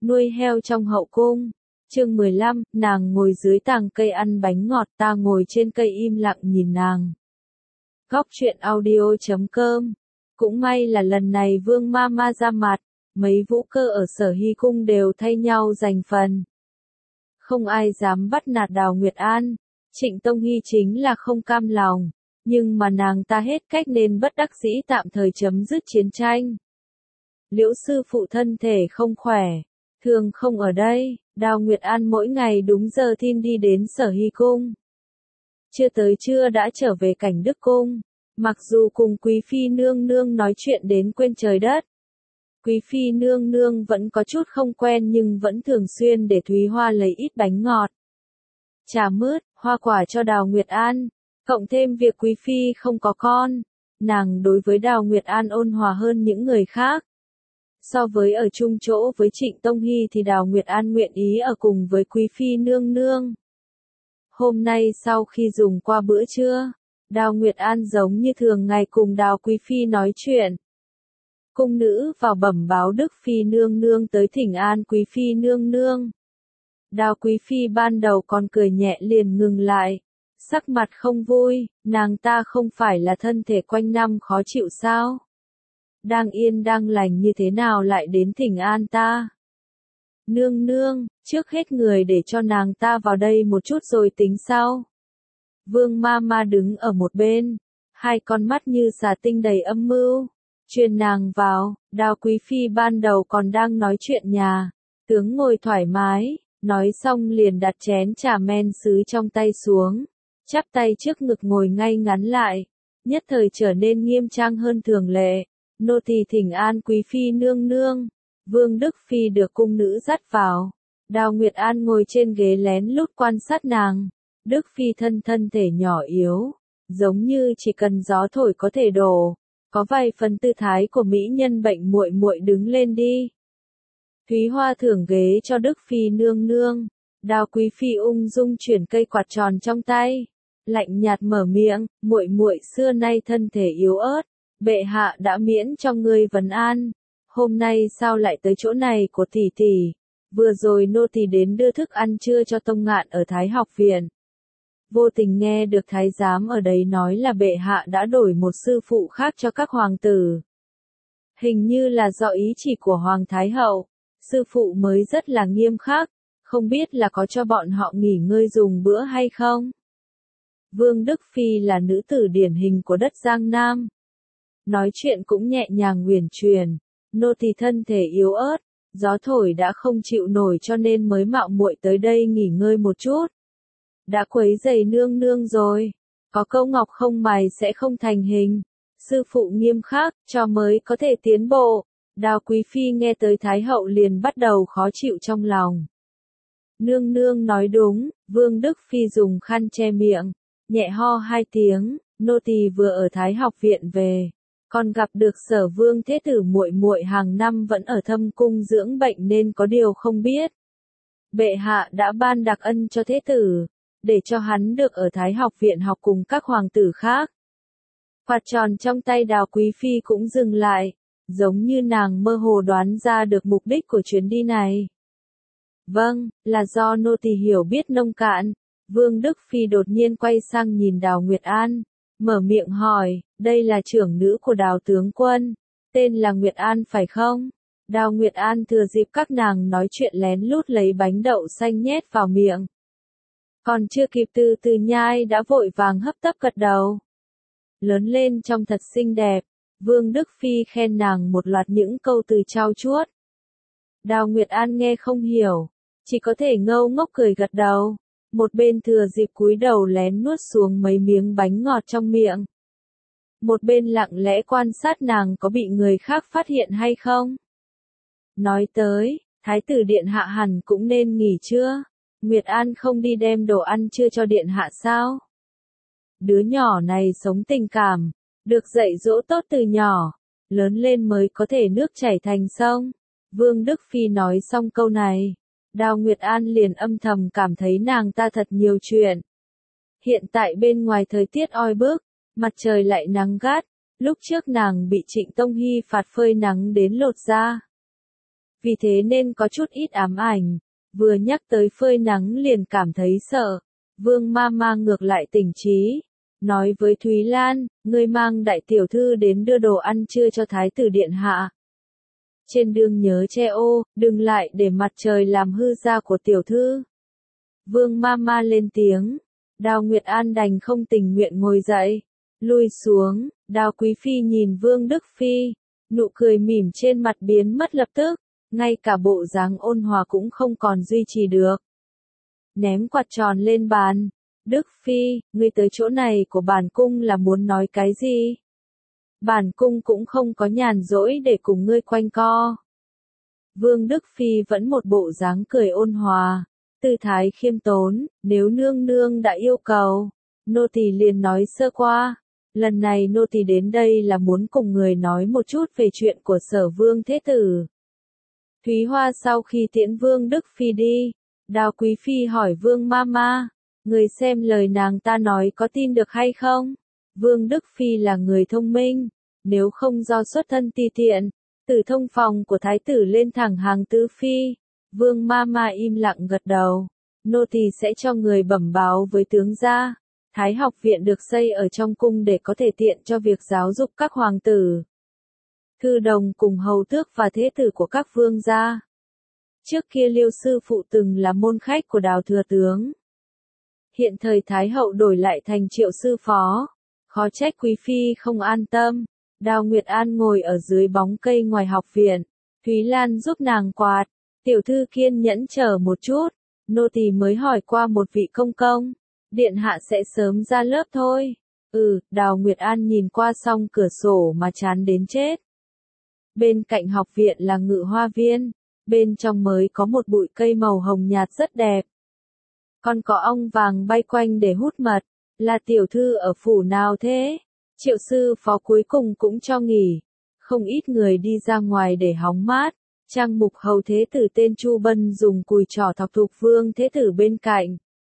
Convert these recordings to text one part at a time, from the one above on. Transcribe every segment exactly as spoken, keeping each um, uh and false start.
Nuôi heo trong hậu cung. Chương mười lăm, nàng ngồi dưới tàng cây ăn bánh ngọt, ta ngồi trên cây im lặng nhìn nàng. Góc truyện audio chấm com. Cũng may là lần này Vương Mama ra mặt, mấy vũ cơ ở Sở Hy cung đều thay nhau giành phần. Không ai dám bắt nạt Đào Nguyệt An. Trịnh Tông Hy chính là không cam lòng, nhưng mà nàng ta hết cách nên bất đắc dĩ tạm thời chấm dứt chiến tranh. Liễu sư phụ thân thể không khỏe, thường không ở đây, Đào Nguyệt An mỗi ngày đúng giờ tin đi đến Sở Hy cung. Chưa tới trưa đã trở về Cảnh Đức cung, mặc dù cùng Quý Phi nương nương nói chuyện đến quên trời đất. Quý Phi nương nương vẫn có chút không quen nhưng vẫn thường xuyên để Thúy Hoa lấy ít bánh ngọt, trà mứt, hoa quả cho Đào Nguyệt An, cộng thêm việc Quý Phi không có con, nàng đối với Đào Nguyệt An ôn hòa hơn những người khác. So với ở chung chỗ với Trịnh Tông Hy thì Đào Nguyệt An nguyện ý ở cùng với Quý Phi nương nương. Hôm nay sau khi dùng qua bữa trưa, Đào Nguyệt An giống như thường ngày cùng Đào Quý Phi nói chuyện. Cung nữ vào bẩm báo Đức Phi nương nương tới thỉnh an Quý Phi nương nương. Đào Quý Phi ban đầu còn cười nhẹ liền ngừng lại, sắc mặt không vui, nàng ta không phải là thân thể quanh năm khó chịu sao? Đang yên đang lành như thế nào lại đến thỉnh an ta? Nương nương, trước hết người để cho nàng ta vào đây một chút rồi tính sau. Vương Mama đứng ở một bên, hai con mắt như xà tinh đầy âm mưu, truyền nàng vào. Đào Quý Phi ban đầu còn đang nói chuyện nhà, tướng ngồi thoải mái, nói xong liền đặt chén trà men sứ trong tay xuống, chắp tay trước ngực ngồi ngay ngắn lại, nhất thời trở nên nghiêm trang hơn thường lệ. Nô tỳ thỉnh an Quý Phi nương nương. Vương Đức Phi được cung nữ dắt vào. Đào Nguyệt An ngồi trên ghế lén lút quan sát nàng. Đức Phi thân thân thể nhỏ yếu, giống như chỉ cần gió thổi có thể đổ, có vài phần tư thái của mỹ nhân bệnh muội muội đứng lên đi. Thúy Hoa thưởng ghế cho Đức Phi nương nương. Đào Quý Phi ung dung chuyển cây quạt tròn trong tay, lạnh nhạt mở miệng, muội muội xưa nay thân thể yếu ớt, bệ hạ đã miễn cho ngươi vấn an, hôm nay sao lại tới chỗ này của tỷ tỷ? Vừa rồi nô tỳ đến đưa thức ăn trưa cho Tông Ngạn ở Thái học viện. Vô tình nghe được thái giám ở đấy nói là bệ hạ đã đổi một sư phụ khác cho các hoàng tử. Hình như là do ý chỉ của Hoàng Thái Hậu, sư phụ mới rất là nghiêm khắc, không biết là có cho bọn họ nghỉ ngơi dùng bữa hay không? Vương Đức Phi là nữ tử điển hình của đất Giang Nam. Nói chuyện cũng nhẹ nhàng huyền truyền, nô tỳ thân thể yếu ớt, gió thổi đã không chịu nổi cho nên mới mạo muội tới đây nghỉ ngơi một chút. Đã quấy rầy nương nương rồi, có câu ngọc không mài sẽ không thành hình, sư phụ nghiêm khắc, cho mới có thể tiến bộ. Đào Quý Phi nghe tới Thái Hậu liền bắt đầu khó chịu trong lòng. Nương nương nói đúng, Vương Đức Phi dùng khăn che miệng, nhẹ ho hai tiếng, nô tỳ vừa ở Thái học viện về, còn gặp được Sở Vương thế tử muội muội hàng năm vẫn ở thâm cung dưỡng bệnh nên có điều không biết. Bệ hạ đã ban đặc ân cho thế tử, để cho hắn được ở Thái học viện học cùng các hoàng tử khác. Quạt tròn trong tay Đào Quý Phi cũng dừng lại, giống như nàng mơ hồ đoán ra được mục đích của chuyến đi này. Vâng, là do nô tỳ hiểu biết nông cạn. Vương Đức Phi đột nhiên quay sang nhìn Đào Nguyệt An, mở miệng hỏi, đây là trưởng nữ của Đào tướng quân, tên là Nguyệt An phải không? Đào Nguyệt An thừa dịp các nàng nói chuyện lén lút lấy bánh đậu xanh nhét vào miệng. Còn chưa kịp từ từ nhai đã vội vàng hấp tấp gật đầu. Lớn lên trông thật xinh đẹp, Vương Đức Phi khen nàng một loạt những câu từ trau chuốt. Đào Nguyệt An nghe không hiểu, chỉ có thể ngâu ngốc cười gật đầu. Một bên thừa dịp cúi đầu lén nuốt xuống mấy miếng bánh ngọt trong miệng. Một bên lặng lẽ quan sát nàng có bị người khác phát hiện hay không. Nói tới, Thái tử điện hạ hẳn cũng nên nghỉ trưa. Nguyệt An không đi đem đồ ăn trưa cho điện hạ sao? Đứa nhỏ này sống tình cảm, được dạy dỗ tốt từ nhỏ, lớn lên mới có thể nước chảy thành sông. Vương Đức Phi nói xong câu này, Đào Nguyệt An liền âm thầm cảm thấy nàng ta thật nhiều chuyện. Hiện tại bên ngoài thời tiết oi bức, mặt trời lại nắng gắt, lúc trước nàng bị Trịnh Tông Hy phạt phơi nắng đến lột da. vì thế nên có chút ít ám ảnh, vừa nhắc tới phơi nắng liền cảm thấy sợ. Vương Mama ngược lại tỉnh trí, nói với Thúy Lan, ngươi mang đại tiểu thư đến đưa đồ ăn trưa cho thái tử điện hạ. Trên đường nhớ che ô, đừng lại để mặt trời làm hư da của tiểu thư. Vương Mama lên tiếng, Đào Nguyệt An đành không tình nguyện ngồi dậy, lui xuống. Đào Quý Phi nhìn Vương Đức Phi, nụ cười mỉm trên mặt biến mất lập tức, ngay cả bộ dáng ôn hòa cũng không còn duy trì được. Ném quạt tròn lên bàn, Đức Phi, ngươi tới chỗ này của bản cung là muốn nói cái gì? Bản cung cũng không có nhàn rỗi để cùng ngươi quanh co. Vương Đức Phi vẫn một bộ dáng cười ôn hòa, tư thái khiêm tốn, nếu nương nương đã yêu cầu, nô tỳ liền nói sơ qua. Lần này nô tỳ đến đây là muốn cùng người nói một chút về chuyện của Sở Vương Thế Tử. Thúy Hoa sau khi tiễn Vương Đức Phi đi, Đào Quý Phi hỏi Vương Mama, người xem lời nàng ta nói có tin được hay không? Vương Đức Phi là người thông minh, nếu không do xuất thân ti tiện, từ thông phòng của thái tử lên thẳng hàng tứ phi. Vương Mama im lặng gật đầu, nô tỳ sẽ cho người bẩm báo với tướng gia. Thái học viện được xây ở trong cung để có thể tiện cho việc giáo dục các hoàng tử, thư đồng cùng hầu tước và thế tử của các vương gia. Trước kia Liêu sư phụ từng là môn khách của Đào thừa tướng. Hiện thời Thái hậu đổi lại thành Triệu sư phó, khó trách Quý Phi không an tâm. Đào Nguyệt An ngồi ở dưới bóng cây ngoài học viện, Thúy Lan giúp nàng quạt, tiểu thư kiên nhẫn chờ một chút, nô tỳ mới hỏi qua một vị công công. Điện hạ sẽ sớm ra lớp thôi. Ừ, Đào Nguyệt An nhìn qua song cửa sổ mà chán đến chết. Bên cạnh học viện là ngự hoa viên, bên trong mới có một bụi cây màu hồng nhạt rất đẹp. Còn có ong vàng bay quanh để hút mật, là tiểu thư ở phủ nào thế? Triệu sư phó cuối cùng cũng cho nghỉ, không ít người đi ra ngoài để hóng mát. Trang mục hầu thế tử tên Chu Bân dùng cùi trỏ thọc thục Vương Thế Tử bên cạnh.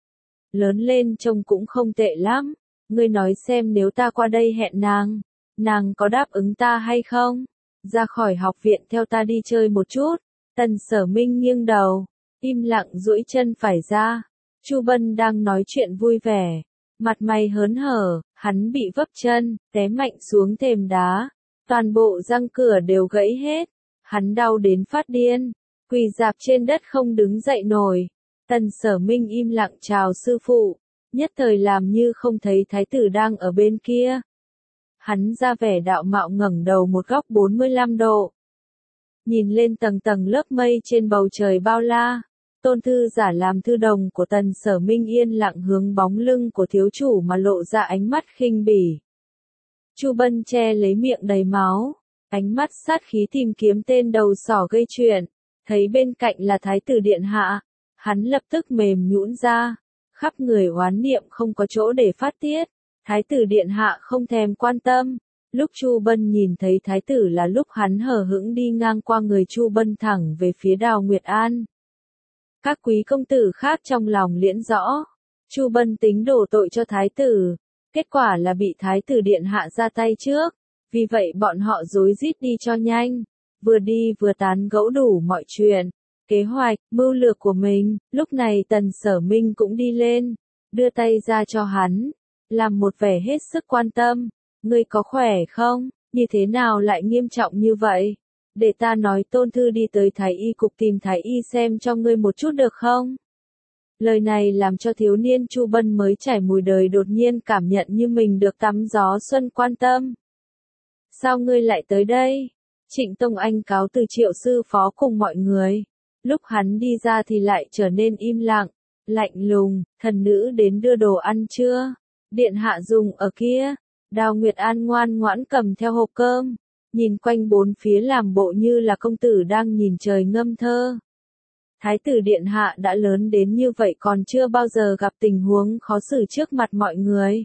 Lớn lên trông cũng không tệ lắm, ngươi nói xem nếu ta qua đây hẹn nàng, nàng có đáp ứng ta hay không? Ra khỏi học viện theo ta đi chơi một chút. Tần Sở Minh nghiêng đầu, im lặng duỗi chân phải ra. Chu Bân đang nói chuyện vui vẻ, mặt mày hớn hở, hắn bị vấp chân, té mạnh xuống thềm đá, toàn bộ răng cửa đều gãy hết, hắn đau đến phát điên, quỳ rạp trên đất không đứng dậy nổi. Tần Sở Minh im lặng chào sư phụ, nhất thời làm như không thấy thái tử đang ở bên kia. Hắn ra vẻ đạo mạo ngẩng đầu một góc bốn mươi lăm độ. Nhìn lên tầng tầng lớp mây trên bầu trời bao la, tôn thư giả làm thư đồng của Tần Sở Minh yên lặng hướng bóng lưng của thiếu chủ mà lộ ra ánh mắt khinh bỉ. Chu Bân che lấy miệng đầy máu, ánh mắt sát khí tìm kiếm tên đầu sỏ gây chuyện, thấy bên cạnh là thái tử điện hạ. Hắn lập tức mềm nhũn ra, khắp người oán niệm không có chỗ để phát tiết. Thái tử điện hạ không thèm quan tâm. Lúc Chu Bân nhìn thấy thái tử là lúc hắn hờ hững đi ngang qua người Chu Bân thẳng về phía Đào Nguyệt An. Các quý công tử khác trong lòng liễn rõ, Chu Bân tính đổ tội cho thái tử, kết quả là bị thái tử điện hạ ra tay trước, vì vậy bọn họ rối rít đi cho nhanh, vừa đi vừa tán gẫu đủ mọi chuyện. Kế hoạch, mưu lược của mình, lúc này Tần Sở Minh cũng đi lên, đưa tay ra cho hắn, làm một vẻ hết sức quan tâm, ngươi có khỏe không, như thế nào lại nghiêm trọng như vậy, để ta nói tôn thư đi tới thái y cục tìm thái y xem cho ngươi một chút được không? Lời này làm cho thiếu niên Chu Bân mới trải mùi đời đột nhiên cảm nhận như mình được tắm gió xuân quan tâm. Sao ngươi lại tới đây? Trịnh Tông Anh cáo từ Triệu sư phó cùng mọi người. Lúc hắn đi ra thì lại trở nên im lặng, lạnh lùng, thần nữ đến đưa đồ ăn chưa? Điện hạ dùng ở kia. Đào Nguyệt An ngoan ngoãn cầm theo hộp cơm, nhìn quanh bốn phía làm bộ như là công tử đang nhìn trời ngâm thơ. Thái tử điện hạ đã lớn đến như vậy còn chưa bao giờ gặp tình huống khó xử trước mặt mọi người.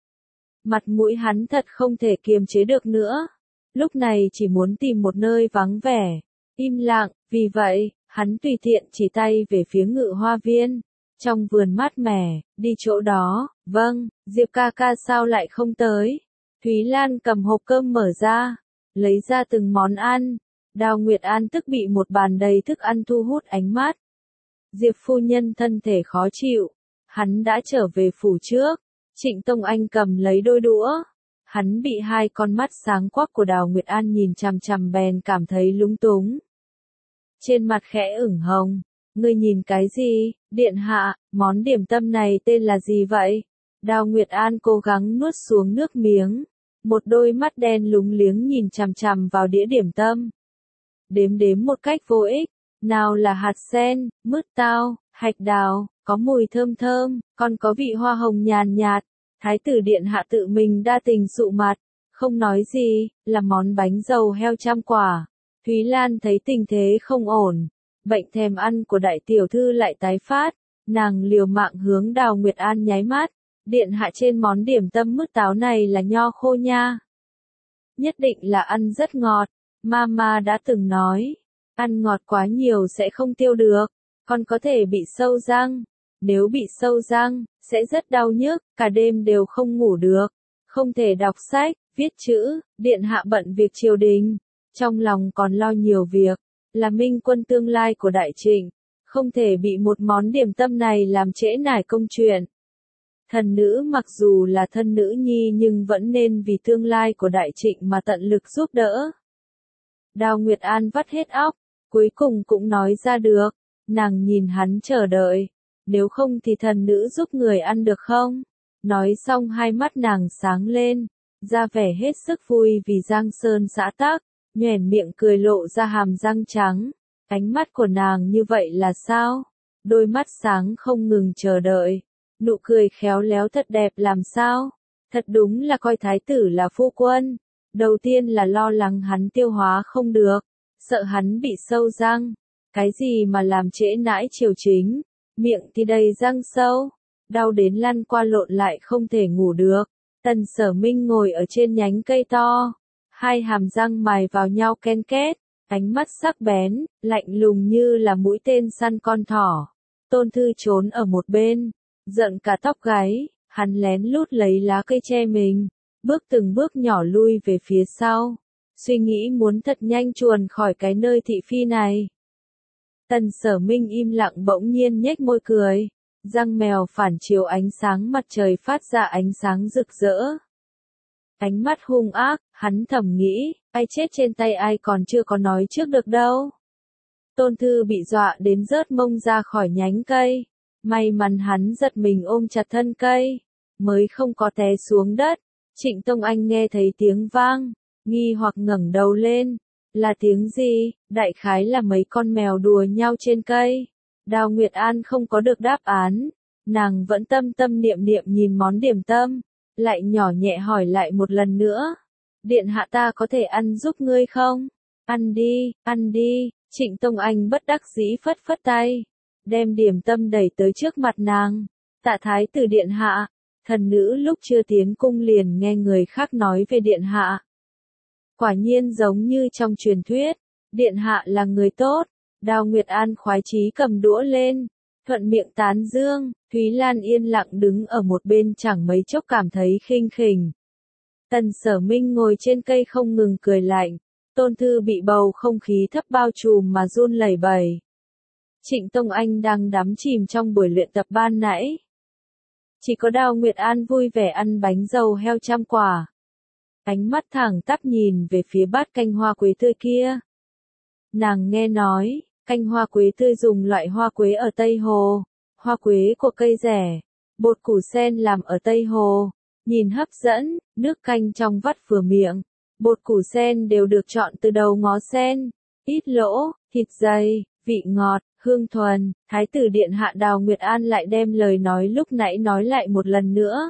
Mặt mũi hắn thật không thể kiềm chế được nữa. Lúc này chỉ muốn tìm một nơi vắng vẻ, im lặng, vì vậy, hắn tùy tiện chỉ tay về phía ngự hoa viên. Trong vườn mát mẻ, đi chỗ đó, vâng, Diệp ca ca sao lại không tới? Thúy Lan cầm hộp cơm mở ra, lấy ra từng món ăn, Đào Nguyệt An tức bị một bàn đầy thức ăn thu hút ánh mắt. Diệp phu nhân thân thể khó chịu, hắn đã trở về phủ trước. Trịnh Tông Anh cầm lấy đôi đũa. Hắn bị hai con mắt sáng quắc của Đào Nguyệt An nhìn chằm chằm bèn cảm thấy lúng túng. Trên mặt khẽ ửng hồng. Ngươi nhìn cái gì, điện hạ, món điểm tâm này tên là gì vậy? Đào Nguyệt An cố gắng nuốt xuống nước miếng. Một đôi mắt đen lúng liếng nhìn chằm chằm vào đĩa điểm tâm. Đếm đếm một cách vô ích. Nào là hạt sen, mứt tao, hạch đào, có mùi thơm thơm, còn có vị hoa hồng nhàn nhạt. Thái tử điện hạ tự mình đa tình sụ mặt, không nói gì, là món bánh dầu heo trăm quả. Thúy Lan thấy tình thế không ổn, bệnh thèm ăn của đại tiểu thư lại tái phát, nàng liều mạng hướng Đào Nguyệt An nháy mắt, điện hạ trên món điểm tâm mứt táo này là nho khô nha. Nhất định là ăn rất ngọt, mama đã từng nói, ăn ngọt quá nhiều sẽ không tiêu được, còn có thể bị sâu răng. Nếu bị sâu răng, sẽ rất đau nhức, cả đêm đều không ngủ được, không thể đọc sách, viết chữ, điện hạ bận việc triều đình, trong lòng còn lo nhiều việc, là minh quân tương lai của đại trịnh, không thể bị một món điểm tâm này làm trễ nải công chuyện. Thần nữ mặc dù là thân nữ nhi nhưng vẫn nên vì tương lai của đại trịnh mà tận lực giúp đỡ. Đào Nguyệt An vắt hết óc, cuối cùng cũng nói ra được, nàng nhìn hắn chờ đợi. Nếu không thì thần nữ giúp người ăn được không? Nói xong hai mắt nàng sáng lên, ra vẻ hết sức vui vì Giang Sơn xã tắc, nhoẻn miệng cười lộ ra hàm răng trắng. Ánh mắt của nàng như vậy là sao? Đôi mắt sáng không ngừng chờ đợi, nụ cười khéo léo thật đẹp làm sao? Thật đúng là coi thái tử là phu quân. Đầu tiên là lo lắng hắn tiêu hóa không được, sợ hắn bị sâu răng. Cái gì mà làm trễ nãi triều chính? Miệng thì đầy răng sâu, đau đến lăn qua lộn lại không thể ngủ được. Tần Sở Minh ngồi ở trên nhánh cây to, hai hàm răng mài vào nhau ken két, ánh mắt sắc bén, lạnh lùng như là mũi tên săn con thỏ. Tôn Thư trốn ở một bên, giận cả tóc gáy, hắn lén lút lấy lá cây che mình, bước từng bước nhỏ lui về phía sau, suy nghĩ muốn thật nhanh chuồn khỏi cái nơi thị phi này. Tần Sở Minh im lặng bỗng nhiên nhếch môi cười, răng mèo phản chiếu ánh sáng mặt trời phát ra ánh sáng rực rỡ. Ánh mắt hung ác, hắn thầm nghĩ, ai chết trên tay ai còn chưa có nói trước được đâu. Tôn Thư bị dọa đến rớt mông ra khỏi nhánh cây, may mắn hắn giật mình ôm chặt thân cây, mới không có té xuống đất. Trịnh Tông Anh nghe thấy tiếng vang, nghi hoặc ngẩng đầu lên. Là tiếng gì? Đại khái là mấy con mèo đùa nhau trên cây. Đào Nguyệt An không có được đáp án. Nàng vẫn tâm tâm niệm niệm nhìn món điểm tâm. Lại nhỏ nhẹ hỏi lại một lần nữa. Điện hạ ta có thể ăn giúp ngươi không? Ăn đi, ăn đi. Trịnh Tông Anh bất đắc dĩ phất phất tay. Đem điểm tâm đẩy tới trước mặt nàng. Tạ thái tử điện hạ. Thần nữ lúc chưa tiến cung liền nghe người khác nói về điện hạ. Quả nhiên giống như trong truyền thuyết, điện hạ là người tốt. Đào Nguyệt An khoái chí cầm đũa lên, thuận miệng tán dương. Thúy Lan yên lặng đứng ở một bên chẳng mấy chốc cảm thấy khinh khỉnh. Tần Sở Minh ngồi trên cây không ngừng cười lạnh. Tôn Thư bị bầu không khí thấp bao trùm mà run lẩy bẩy. Trịnh Tông Anh đang đắm chìm trong buổi luyện tập ban nãy. Chỉ có Đào Nguyệt An vui vẻ ăn bánh dầu heo trăm quả. Ánh mắt thẳng tắp nhìn về phía bát canh hoa quế tươi kia. Nàng nghe nói, canh hoa quế tươi dùng loại hoa quế ở Tây Hồ, hoa quế của cây rẻ, bột củ sen làm ở Tây Hồ, nhìn hấp dẫn, nước canh trong vắt vừa miệng, bột củ sen đều được chọn từ đầu ngó sen, ít lỗ, thịt dày, vị ngọt, hương thuần. Thái tử điện hạ Đào Nguyệt An lại đem lời nói lúc nãy nói lại một lần nữa.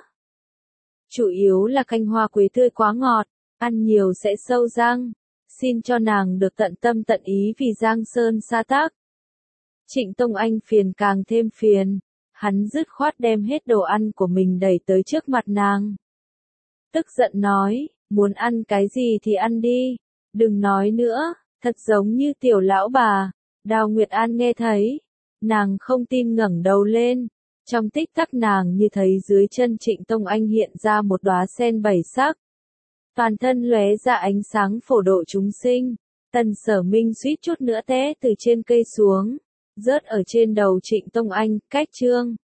Chủ yếu là canh hoa quế tươi quá ngọt, ăn nhiều sẽ sâu răng. Xin cho nàng được tận tâm tận ý vì Giang Sơn sa tắc. Trịnh Tông Anh phiền càng thêm phiền, hắn dứt khoát đem hết đồ ăn của mình đẩy tới trước mặt nàng. Tức giận nói, muốn ăn cái gì thì ăn đi, đừng nói nữa, thật giống như tiểu lão bà. Đào Nguyệt An nghe thấy, nàng không tin ngẩng đầu lên. Trong tích tắc nàng như thấy dưới chân Trịnh Tông Anh hiện ra một đóa sen bảy sắc. Toàn thân lóe ra ánh sáng phổ độ chúng sinh. Tần Sở Minh suýt chút nữa té từ trên cây xuống, rớt ở trên đầu Trịnh Tông Anh. Cách chương